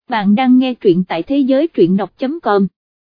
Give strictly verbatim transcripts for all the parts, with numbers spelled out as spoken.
bạn đang nghe truyện tại thế giới truyện đọc chấm com.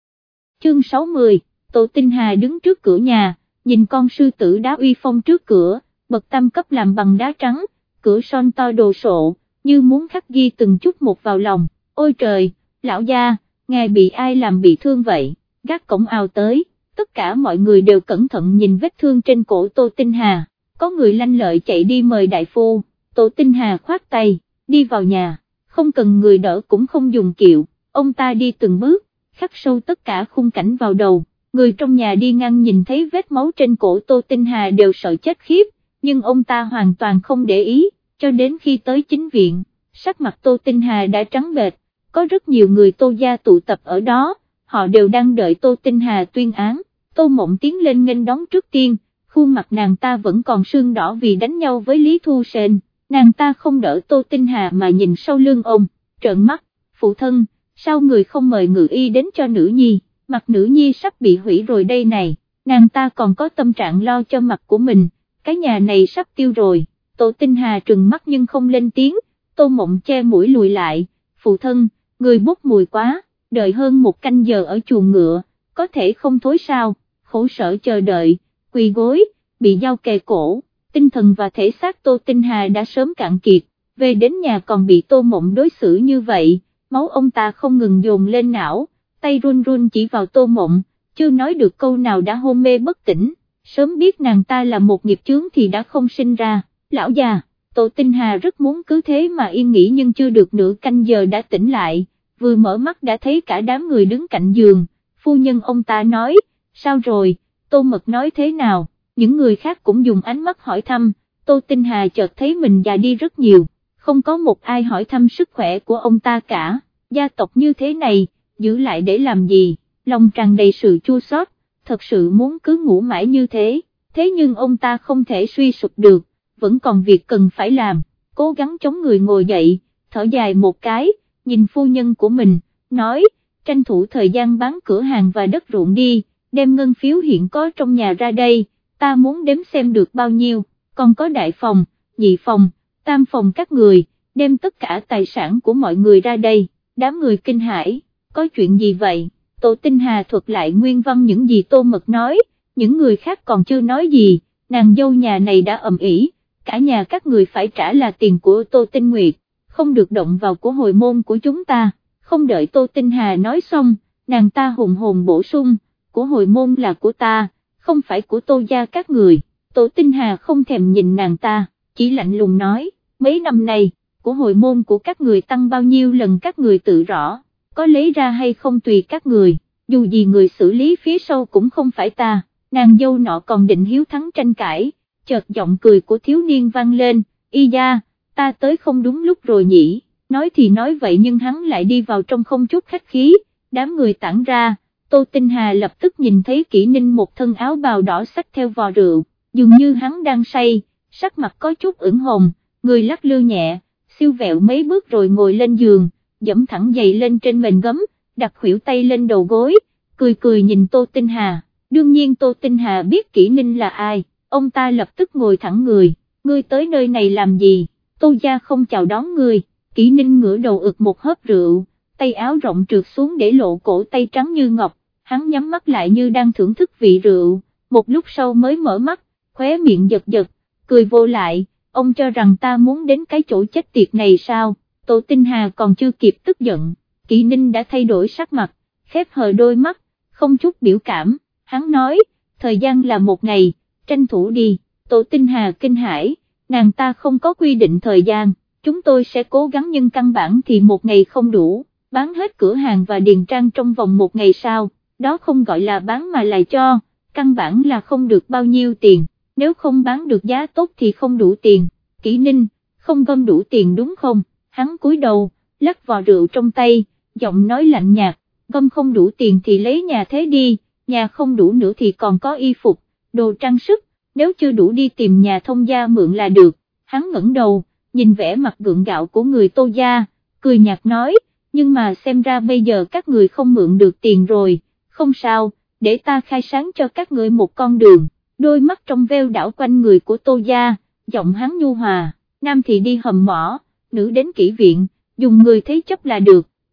Chương sáu mươi, Tô Tinh Hà đứng trước cửa nhà, nhìn con sư tử đá uy phong trước cửa, bậc tam cấp làm bằng đá trắng, cửa son to đồ sộ, như muốn khắc ghi từng chút một vào lòng. Ôi trời, lão gia, ngài bị ai làm bị thương vậy? Gác cổng ào tới, tất cả mọi người đều cẩn thận nhìn vết thương trên cổ Tô Tinh Hà, có người lanh lợi chạy đi mời đại phu. Tô Tinh Hà khoát tay, đi vào nhà, không cần người đỡ cũng không dùng kiệu, ông ta đi từng bước, khắc sâu tất cả khung cảnh vào đầu. Người trong nhà đi ngang nhìn thấy vết máu trên cổ Tô Tinh Hà đều sợ chết khiếp, nhưng ông ta hoàn toàn không để ý, cho đến khi tới chính viện, sắc mặt Tô Tinh Hà đã trắng bệch, có rất nhiều người Tô gia tụ tập ở đó, họ đều đang đợi Tô Tinh Hà tuyên án. Tô Mộng tiến lên nghênh đón trước tiên, khuôn mặt nàng ta vẫn còn sưng đỏ vì đánh nhau với Lý Thu Sên, nàng ta không đỡ Tô Tinh Hà mà nhìn sau lưng ông, trợn mắt, phụ thân, sao người không mời ngự y đến cho nữ nhi? Mặt nữ nhi sắp bị hủy rồi đây này, nàng ta còn có tâm trạng lo cho mặt của mình, cái nhà này sắp tiêu rồi. Tô Tinh Hà trừng mắt nhưng không lên tiếng. Tô Mộng che mũi lùi lại, phụ thân, người bốc mùi quá, đợi hơn một canh giờ ở chuồng ngựa, có thể không thối sao? Khổ sở chờ đợi, quỳ gối, bị dao kề cổ, tinh thần và thể xác Tô Tinh Hà đã sớm cạn kiệt, về đến nhà còn bị Tô Mộng đối xử như vậy, máu ông ta không ngừng dồn lên não, tay run run chỉ vào Tô Mộng, chưa nói được câu nào đã hôn mê bất tỉnh, sớm biết nàng ta là một nghiệp chướng thì đã không sinh ra. Lão già, Tô Tinh Hà rất muốn cứ thế mà yên nghỉ nhưng chưa được nửa canh giờ đã tỉnh lại, vừa mở mắt đã thấy cả đám người đứng cạnh giường. Phu nhân ông ta nói, sao rồi? Tô Mật nói thế nào? Những người khác cũng dùng ánh mắt hỏi thăm. Tô Tinh Hà chợt thấy mình già đi rất nhiều, không có một ai hỏi thăm sức khỏe của ông ta cả. Gia tộc như thế này, giữ lại để làm gì? Lòng tràn đầy sự chua xót, thật sự muốn cứ ngủ mãi như thế, thế nhưng ông ta không thể suy sụp được, vẫn còn việc cần phải làm, cố gắng chống người ngồi dậy, thở dài một cái, nhìn phu nhân của mình, nói, tranh thủ thời gian bán cửa hàng và đất ruộng đi, đem ngân phiếu hiện có trong nhà ra đây, ta muốn đếm xem được bao nhiêu, còn có đại phòng, nhị phòng, tam phòng các người, đem tất cả tài sản của mọi người ra đây. Đám người kinh hãi, có chuyện gì vậy? Tô Tinh Hà thuật lại nguyên văn những gì Tô Mật nói, những người khác còn chưa nói gì, nàng dâu nhà này đã ầm ĩ, cả nhà các người phải trả là tiền của Tô Tinh Nguyệt, không được động vào của hồi môn của chúng ta. Không đợi Tô Tinh Hà nói xong, nàng ta hùng hồn bổ sung, của hồi môn là của ta, không phải của Tô gia các người. Tô Tinh Hà không thèm nhìn nàng ta, chỉ lạnh lùng nói, mấy năm nay, của hồi môn của các người tăng bao nhiêu lần các người tự rõ, có lấy ra hay không tùy các người, dù gì người xử lý phía sau cũng không phải ta. Nàng dâu nọ còn định hiếu thắng tranh cãi, chợt giọng cười của thiếu niên vang lên, y da, ta tới không đúng lúc rồi nhỉ? Nói thì nói vậy nhưng hắn lại đi vào trong không chút khách khí, đám người tản ra. Tô Tinh Hà lập tức nhìn thấy Kỷ Ninh một thân áo bào đỏ xách theo vò rượu, dường như hắn đang say, sắc mặt có chút ửng hồng, người lắc lư nhẹ, siêu vẹo mấy bước rồi ngồi lên giường, dẫm thẳng giày lên trên mền gấm, đặt khuỷu tay lên đầu gối, cười cười nhìn Tô Tinh Hà. Đương nhiên Tô Tinh Hà biết Kỷ Ninh là ai, ông ta lập tức ngồi thẳng người, ngươi tới nơi này làm gì? Tô gia không chào đón ngươi. Kỷ Ninh ngửa đầu ực một hớp rượu, tay áo rộng trượt xuống để lộ cổ tay trắng như ngọc, hắn nhắm mắt lại như đang thưởng thức vị rượu, một lúc sau mới mở mắt, khóe miệng giật giật, cười vô lại, ông cho rằng ta muốn đến cái chỗ chết tiệt này sao? Tô Tinh Hà còn chưa kịp tức giận, Kỷ Ninh đã thay đổi sắc mặt, khép hờ đôi mắt, không chút biểu cảm, hắn nói, thời gian là một ngày, tranh thủ đi. Tô Tinh Hà kinh hãi, nàng ta không có quy định thời gian, chúng tôi sẽ cố gắng nhưng căn bản thì một ngày không đủ, bán hết cửa hàng và điền trang trong vòng một ngày sau, đó không gọi là bán mà là cho, căn bản là không được bao nhiêu tiền, nếu không bán được giá tốt thì không đủ tiền. Kỷ Ninh, không gom đủ tiền đúng không? Hắn cúi đầu, lắc vò rượu trong tay, giọng nói lạnh nhạt, gom không đủ tiền thì lấy nhà thế đi, nhà không đủ nữa thì còn có y phục, đồ trang sức, nếu chưa đủ đi tìm nhà thông gia mượn là được. Hắn ngẩng đầu, nhìn vẻ mặt gượng gạo của người Tô gia, cười nhạt nói, nhưng mà xem ra bây giờ các người không mượn được tiền rồi, không sao, để ta khai sáng cho các người một con đường. Đôi mắt trong veo đảo quanh người của Tô gia, giọng hắn nhu hòa, nam thì đi hầm mỏ, nữ đến kỹ viện, dùng người thế chấp là được,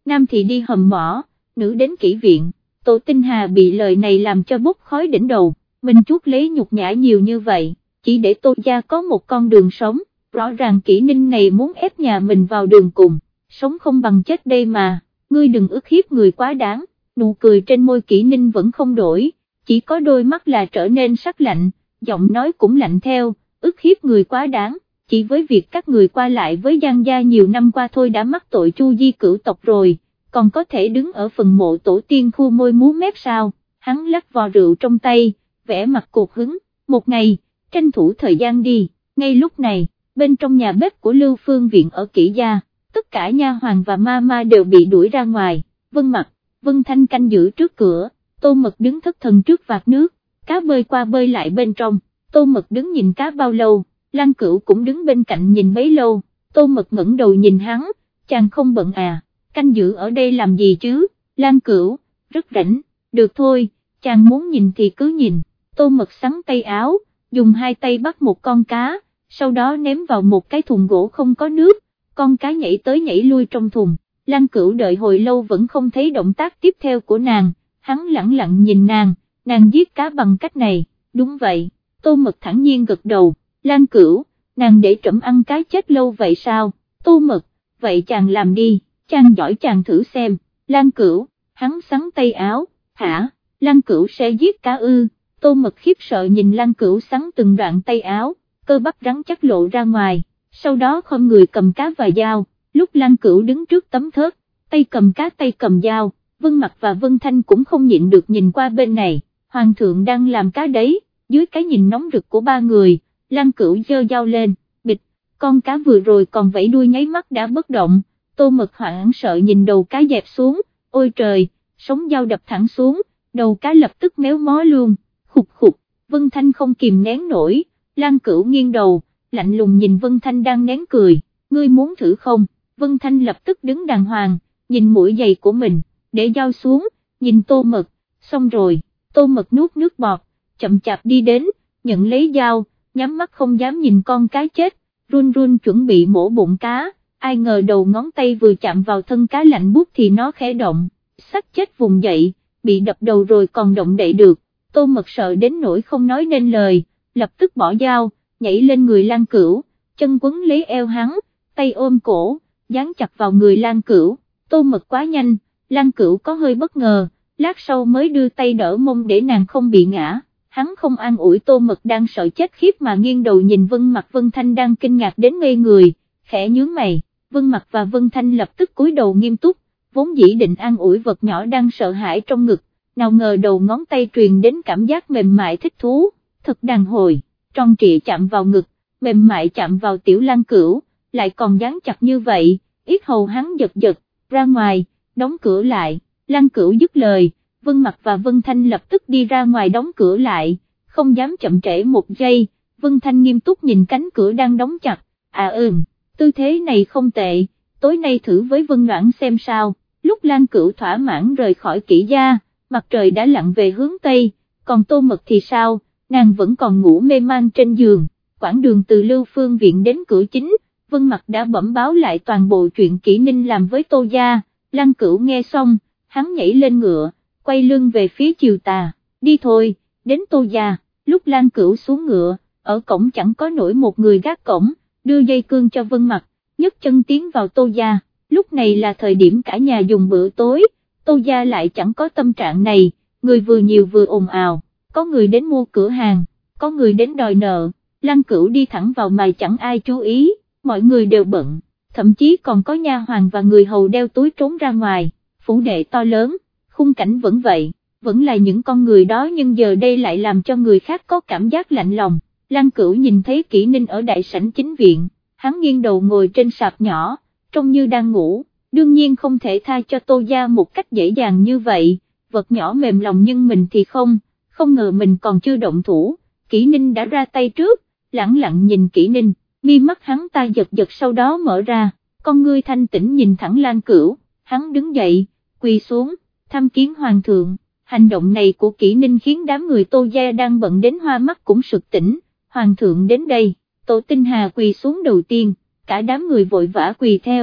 nam thì đi hầm mỏ, nữ đến kỹ viện. Tô Tinh Hà bị lời này làm cho bốc khói đỉnh đầu, mình chuốc lấy nhục nhã nhiều như vậy, chỉ để Tô gia có một con đường sống, rõ ràng Kỷ Ninh này muốn ép nhà mình vào đường cùng, sống không bằng chết đây mà, ngươi đừng ức hiếp người quá đáng. Nụ cười trên môi Kỷ Ninh vẫn không đổi, chỉ có đôi mắt là trở nên sắc lạnh, giọng nói cũng lạnh theo, ức hiếp người quá đáng, chỉ với việc các người qua lại với Giang gia nhiều năm qua thôi đã mắc tội chu di cửu tộc rồi, còn có thể đứng ở phần mộ tổ tiên khu môi múa mép sao. Hắn lắc vò rượu trong tay, vẻ mặt cột hứng, một ngày, tranh thủ thời gian đi. Ngay lúc này, bên trong nhà bếp của Lưu Phương Viện ở Kỷ gia, tất cả nha hoàn và ma ma đều bị đuổi ra ngoài. Vân Mặc, Vân Thanh canh giữ trước cửa, Tô Mật đứng thất thần trước vạc nước, cá bơi qua bơi lại bên trong. Tô Mật đứng nhìn cá bao lâu, Lan Cửu cũng đứng bên cạnh nhìn bấy lâu. Tô Mật ngẩng đầu nhìn hắn, chàng không bận à, canh giữ ở đây làm gì chứ? Lan Cửu, rất rảnh, được thôi, chàng muốn nhìn thì cứ nhìn. Tô Mật xắn tay áo, dùng hai tay bắt một con cá, sau đó ném vào một cái thùng gỗ không có nước, con cá nhảy tới nhảy lui trong thùng. Lan Cửu đợi hồi lâu vẫn không thấy động tác tiếp theo của nàng, hắn lẳng lặng nhìn nàng, nàng giết cá bằng cách này, đúng vậy. Tô Mật thản nhiên gật đầu. Lan Cửu, nàng để trẫm ăn cá chết lâu vậy sao? Tô Mật, vậy chàng làm đi, chàng giỏi chàng thử xem. Lan Cửu, hắn xắn tay áo, hả, Lan Cửu sẽ giết cá ư? Tô Mật khiếp sợ nhìn Lan Cửu xắn từng đoạn tay áo, cơ bắp rắn chắc lộ ra ngoài, sau đó không người cầm cá và dao. Lúc Lan Cửu đứng trước tấm thớt, tay cầm cá tay cầm dao, Vân Mặc và Vân Thanh cũng không nhịn được nhìn qua bên này, Hoàng thượng đang làm cá đấy. Dưới cái nhìn nóng rực của ba người, Lan Cửu giơ dao lên, bịch, con cá vừa rồi còn vẫy đuôi nháy mắt đã bất động. Tô Mật hoảng sợ nhìn đầu cá dẹp xuống, ôi trời, sống dao đập thẳng xuống, đầu cá lập tức méo mó luôn, khục khục. Vân Thanh không kìm nén nổi, Lan Cửu nghiêng đầu, lạnh lùng nhìn Vân Thanh đang nén cười, ngươi muốn thử không? Vân Thanh lập tức đứng đàng hoàng, nhìn mũi giày của mình, để dao xuống, nhìn Tô Mật, xong rồi. Tô Mật nuốt nước bọt, chậm chạp đi đến, nhận lấy dao, nhắm mắt không dám nhìn con cá chết, run run chuẩn bị mổ bụng cá, ai ngờ đầu ngón tay vừa chạm vào thân cá lạnh buốt thì nó khẽ động, xác chết vùng dậy, bị đập đầu rồi còn động đậy được. Tô Mật sợ đến nỗi không nói nên lời, lập tức bỏ dao, nhảy lên người Lan Cửu, chân quấn lấy eo hắn, tay ôm cổ, dán chặt vào người Lan Cửu. Tô Mật quá nhanh, Lan Cửu có hơi bất ngờ, lát sau mới đưa tay đỡ mông để nàng không bị ngã. Hắn không an ủi Tô Mật đang sợ chết khiếp mà nghiêng đầu nhìn Vân Mặc Vân Thanh đang kinh ngạc đến ngây người, khẽ nhướng mày. Vân Mặc và Vân Thanh lập tức cúi đầu nghiêm túc, vốn dĩ định an ủi vật nhỏ đang sợ hãi trong ngực, nào ngờ đầu ngón tay truyền đến cảm giác mềm mại thích thú, thật đàn hồi, tròn trịa chạm vào ngực, mềm mại chạm vào tiểu Lan Cửu, lại còn dán chặt như vậy, yết hầu hắn giật giật, ra ngoài, đóng cửa lại. Lan Cửu dứt lời, Vân Mặc và Vân Thanh lập tức đi ra ngoài đóng cửa lại, không dám chậm trễ một giây. Vân Thanh nghiêm túc nhìn cánh cửa đang đóng chặt, à ừm, tư thế này không tệ, tối nay thử với Vân Noãn xem sao. Lúc Lan Cửu thỏa mãn rời khỏi Kỷ gia, mặt trời đã lặn về hướng Tây, còn Tô Mật thì sao, nàng vẫn còn ngủ mê man trên giường. Quãng đường từ Lưu Phương Viện đến cửa chính, Vân Mặc đã bẩm báo lại toàn bộ chuyện Kỷ Ninh làm với Tô gia. Lan Cửu nghe xong, hắn nhảy lên ngựa, quay lưng về phía chiều tà, đi thôi, đến Tô gia. Lúc Lan Cửu xuống ngựa, ở cổng chẳng có nổi một người gác cổng, đưa dây cương cho Vân Mặc, nhấc chân tiến vào Tô gia. Lúc này là thời điểm cả nhà dùng bữa tối, Tô gia lại chẳng có tâm trạng này, người vừa nhiều vừa ồn ào, có người đến mua cửa hàng, có người đến đòi nợ. Lan Cửu đi thẳng vào mà chẳng ai chú ý, mọi người đều bận, thậm chí còn có nha hoàn và người hầu đeo túi trốn ra ngoài. Phủ đệ to lớn, khung cảnh vẫn vậy, vẫn là những con người đó nhưng giờ đây lại làm cho người khác có cảm giác lạnh lòng. Lan Cửu nhìn thấy Kỷ Ninh ở đại sảnh chính viện, hắn nghiêng đầu ngồi trên sạp nhỏ, trông như đang ngủ, đương nhiên không thể tha cho Tô gia một cách dễ dàng như vậy, vật nhỏ mềm lòng nhưng mình thì không, không ngờ mình còn chưa động thủ, Kỷ Ninh đã ra tay trước, lẳng lặng nhìn Kỷ Ninh, mi mắt hắn ta giật giật sau đó mở ra, con ngươi thanh tĩnh nhìn thẳng Lan Cửu, hắn đứng dậy, quỳ xuống, tham kiến hoàng thượng. Hành động này của Kỷ Ninh khiến đám người Tô gia đang bận đến hoa mắt cũng sực tỉnh, hoàng thượng đến đây. Tô Tinh Hà quỳ xuống đầu tiên, cả đám người vội vã quỳ theo,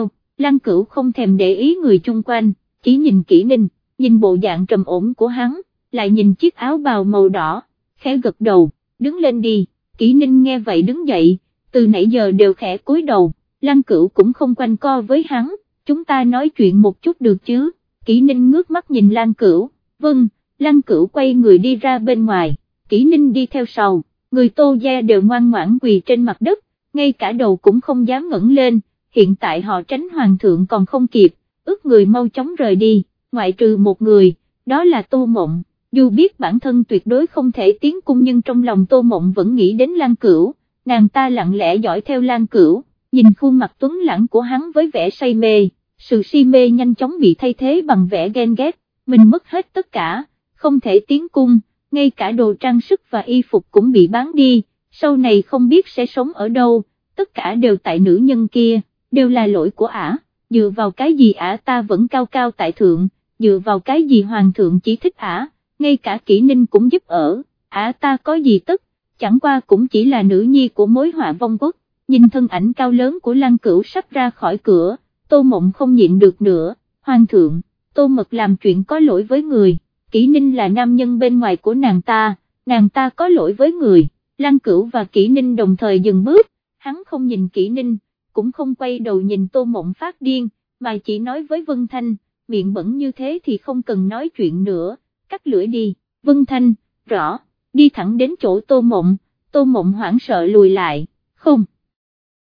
Lăng Cửu không thèm để ý người chung quanh, chỉ nhìn Kỷ Ninh, nhìn bộ dạng trầm ổn của hắn, lại nhìn chiếc áo bào màu đỏ, khẽ gật đầu, đứng lên đi. Kỷ Ninh nghe vậy đứng dậy, từ nãy giờ đều khẽ cúi đầu. Lăng Cửu cũng không quanh co với hắn, chúng ta nói chuyện một chút được chứ. Kỷ Ninh ngước mắt nhìn Lăng Cửu, vâng. Lăng Cửu quay người đi ra bên ngoài, Kỷ Ninh đi theo sau, người Tô gia đều ngoan ngoãn quỳ trên mặt đất, ngay cả đầu cũng không dám ngẩng lên, hiện tại họ tránh hoàng thượng còn không kịp, ước người mau chóng rời đi, ngoại trừ một người, đó là Tô Mộng, dù biết bản thân tuyệt đối không thể tiến cung nhưng trong lòng Tô Mộng vẫn nghĩ đến Lăng Cửu, nàng ta lặng lẽ dõi theo Lăng Cửu, nhìn khuôn mặt tuấn lãng của hắn với vẻ say mê, sự si mê nhanh chóng bị thay thế bằng vẻ ghen ghét, mình mất hết tất cả, không thể tiến cung, ngay cả đồ trang sức và y phục cũng bị bán đi, sau này không biết sẽ sống ở đâu, tất cả đều tại nữ nhân kia, đều là lỗi của ả, dựa vào cái gì ả ta vẫn cao cao tại thượng, dựa vào cái gì hoàng thượng chỉ thích ả, ngay cả Kỷ Ninh cũng giúp ở, ả ta có gì tức, chẳng qua cũng chỉ là nữ nhi của mối họa vong quốc. Nhìn thân ảnh cao lớn của Lăng Cửu sắp ra khỏi cửa, Tô Mộng không nhịn được nữa, hoàng thượng, Tô Mật làm chuyện có lỗi với người, Kỷ Ninh là nam nhân bên ngoài của nàng ta, nàng ta có lỗi với người. Lăng Cửu và Kỷ Ninh đồng thời dừng bước, hắn không nhìn Kỷ Ninh, cũng không quay đầu nhìn Tô Mộng phát điên, mà chỉ nói với Vân Thanh, miệng bẩn như thế thì không cần nói chuyện nữa, cắt lưỡi đi. Vân Thanh, rõ, đi thẳng đến chỗ Tô Mộng, Tô Mộng hoảng sợ lùi lại, không.